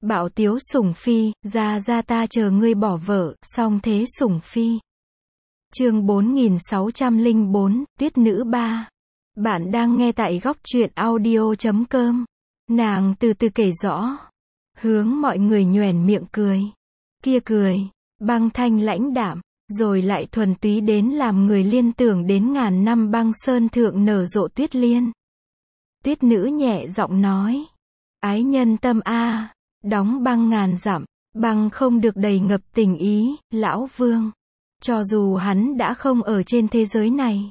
Bạo tiếu sủng phi, ra ta chờ ngươi bỏ vợ, song thế sủng phi. Chương 4604, Tuyết nữ 3. Bạn đang nghe tại góc truyện audio.com. Nàng từ từ kể rõ, hướng mọi người nhoẻn miệng cười. Kia cười, băng thanh lãnh đạm, rồi lại thuần túy đến làm người liên tưởng đến ngàn năm băng sơn thượng nở rộ tuyết liên. Tuyết nữ nhẹ giọng nói, ái nhân tâm a, đóng băng ngàn dặm, băng không được đầy ngập tình ý, lão vương. Cho dù hắn đã không ở trên thế giới này,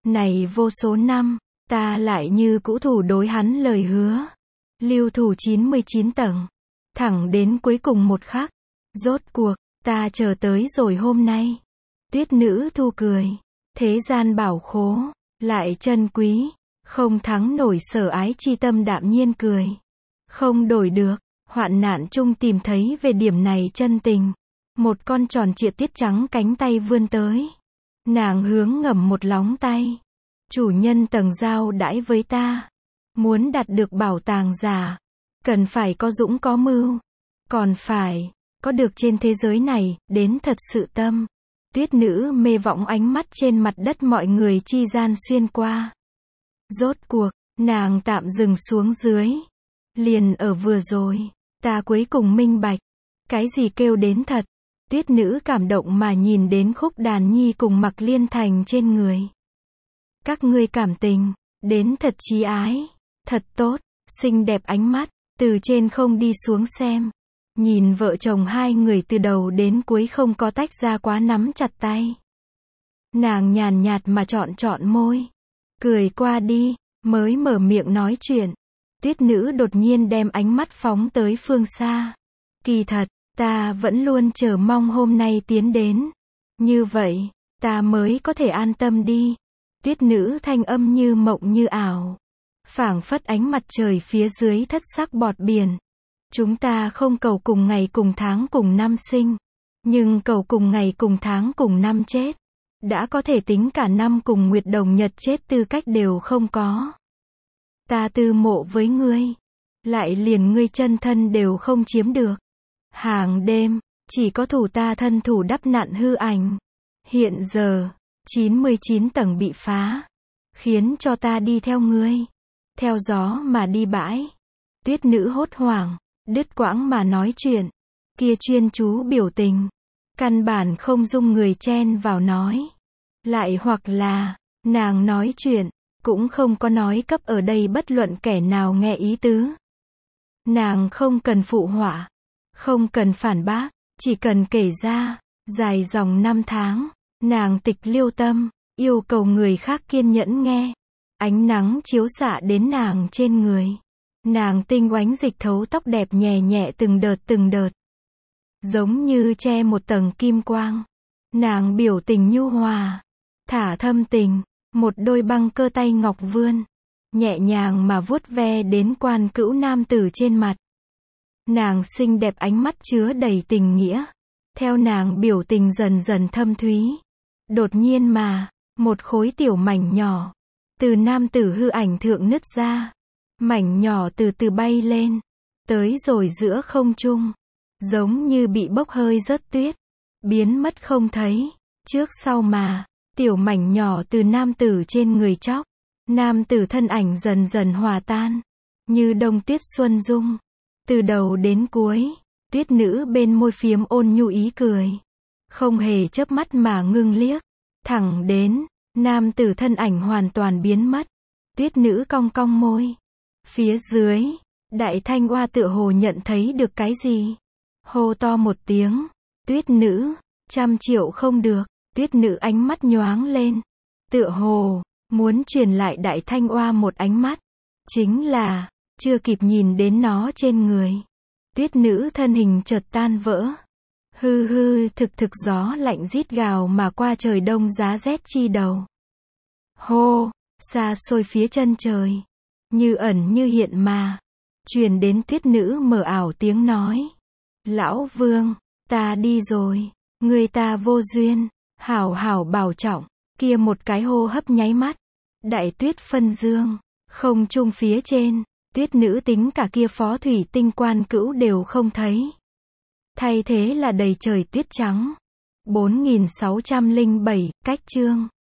vô số năm, ta lại như cũ thủ đối hắn lời hứa. Lưu thủ 99 tầng, thẳng đến cuối cùng một khắc. Rốt cuộc, ta chờ tới rồi hôm nay. Tuyết nữ thu cười, thế gian bảo khố, lại chân quý, không thắng nổi sở ái chi tâm đạm nhiên cười. Không đổi được, hoạn nạn chung tìm thấy về điểm này chân tình. Một con tròn trịa tiết trắng cánh tay vươn tới. Nàng hướng ngầm một lóng tay. Chủ nhân tầng giao đãi với ta. Muốn đạt được bảo tàng giả, cần phải có dũng có mưu. Còn phải, có được trên thế giới này, đến thật sự tâm. Tuyết nữ mê võng ánh mắt trên mặt đất mọi người chi gian xuyên qua. Rốt cuộc, nàng tạm dừng xuống dưới. Liền ở vừa rồi, ta cuối cùng minh bạch. Cái gì kêu đến thật? Tuyết nữ cảm động mà nhìn đến khúc đàn nhi cùng Mặc Liên Thành trên người. Các ngươi cảm tình, đến thật chí ái, thật tốt, xinh đẹp ánh mắt, từ trên không đi xuống xem. Nhìn vợ chồng hai người từ đầu đến cuối không có tách ra quá nắm chặt tay. Nàng nhàn nhạt mà chọn môi. Cười qua đi, mới mở miệng nói chuyện. Tuyết nữ đột nhiên đem ánh mắt phóng tới phương xa. Kỳ thật, ta vẫn luôn chờ mong hôm nay tiến đến. Như vậy, ta mới có thể an tâm đi. Tuyết nữ thanh âm như mộng như ảo. Phảng phất ánh mặt trời phía dưới thất sắc bọt biển. Chúng ta không cầu cùng ngày cùng tháng cùng năm sinh. Nhưng cầu cùng ngày cùng tháng cùng năm chết. Đã có thể tính cả năm cùng nguyệt đồng nhật chết tư cách đều không có. Ta tư mộ với ngươi. Lại liền ngươi chân thân đều không chiếm được. Hàng đêm, chỉ có thủ ta thân thủ đắp nặn hư ảnh. Hiện giờ, 99 tầng bị phá. Khiến cho ta đi theo ngươi. Theo gió mà đi bãi. Tuyết nữ hốt hoảng, đứt quãng mà nói chuyện. Kia chuyên chú biểu tình. Căn bản không dung người chen vào nói. Lại hoặc là, nàng nói chuyện, cũng không có nói cấp ở đây bất luận kẻ nào nghe ý tứ. Nàng không cần phụ họa. Không cần phản bác, chỉ cần kể ra, dài dòng năm tháng, nàng tịch liêu tâm, yêu cầu người khác kiên nhẫn nghe. Ánh nắng chiếu xạ đến nàng trên người. Nàng tinh oánh dịch thấu tóc đẹp nhẹ nhẹ từng đợt. Giống như che một tầng kim quang. Nàng biểu tình nhu hòa, thả thâm tình, một đôi băng cơ tay ngọc vươn. Nhẹ nhàng mà vuốt ve đến quan cữu nam tử trên mặt. Nàng xinh đẹp ánh mắt chứa đầy tình nghĩa. Theo nàng biểu tình dần dần thâm thúy. Đột nhiên mà, một khối tiểu mảnh nhỏ. Từ nam tử hư ảnh thượng nứt ra. Mảnh nhỏ từ từ bay lên. Tới rồi giữa không trung. Giống như bị bốc hơi rớt tuyết. Biến mất không thấy. Trước sau mà, tiểu mảnh nhỏ từ nam tử trên người chóc. Nam tử thân ảnh dần dần hòa tan. Như đông tuyết xuân dung. Từ đầu đến cuối, tuyết nữ bên môi phiếm ôn nhu ý cười. Không hề chớp mắt mà ngưng liếc. Thẳng đến, nam tử thân ảnh hoàn toàn biến mất. Tuyết nữ cong cong môi. Phía dưới, đại thanh oa tựa hồ nhận thấy được cái gì. Hô to một tiếng. Tuyết nữ, 100 triệu không được. Tuyết nữ ánh mắt nhoáng lên. Tựa hồ, muốn truyền lại đại thanh oa một ánh mắt. Chính là, chưa kịp nhìn đến nó trên người. Tuyết nữ thân hình chợt tan vỡ. Thực gió lạnh rít gào mà qua trời đông giá rét chi đầu. Hô, xa xôi phía chân trời. Như ẩn như hiện mà. Truyền đến tuyết nữ mờ ảo tiếng nói. Lão vương, ta đi rồi. Người ta vô duyên. Hảo bảo trọng. Kia một cái hô hấp nháy mắt. Đại tuyết phân dương. Không trung phía trên. Tuyết nữ tính cả kia phó thủy tinh quan cữu đều không thấy. Thay thế là đầy trời tuyết trắng. 4607, cách chương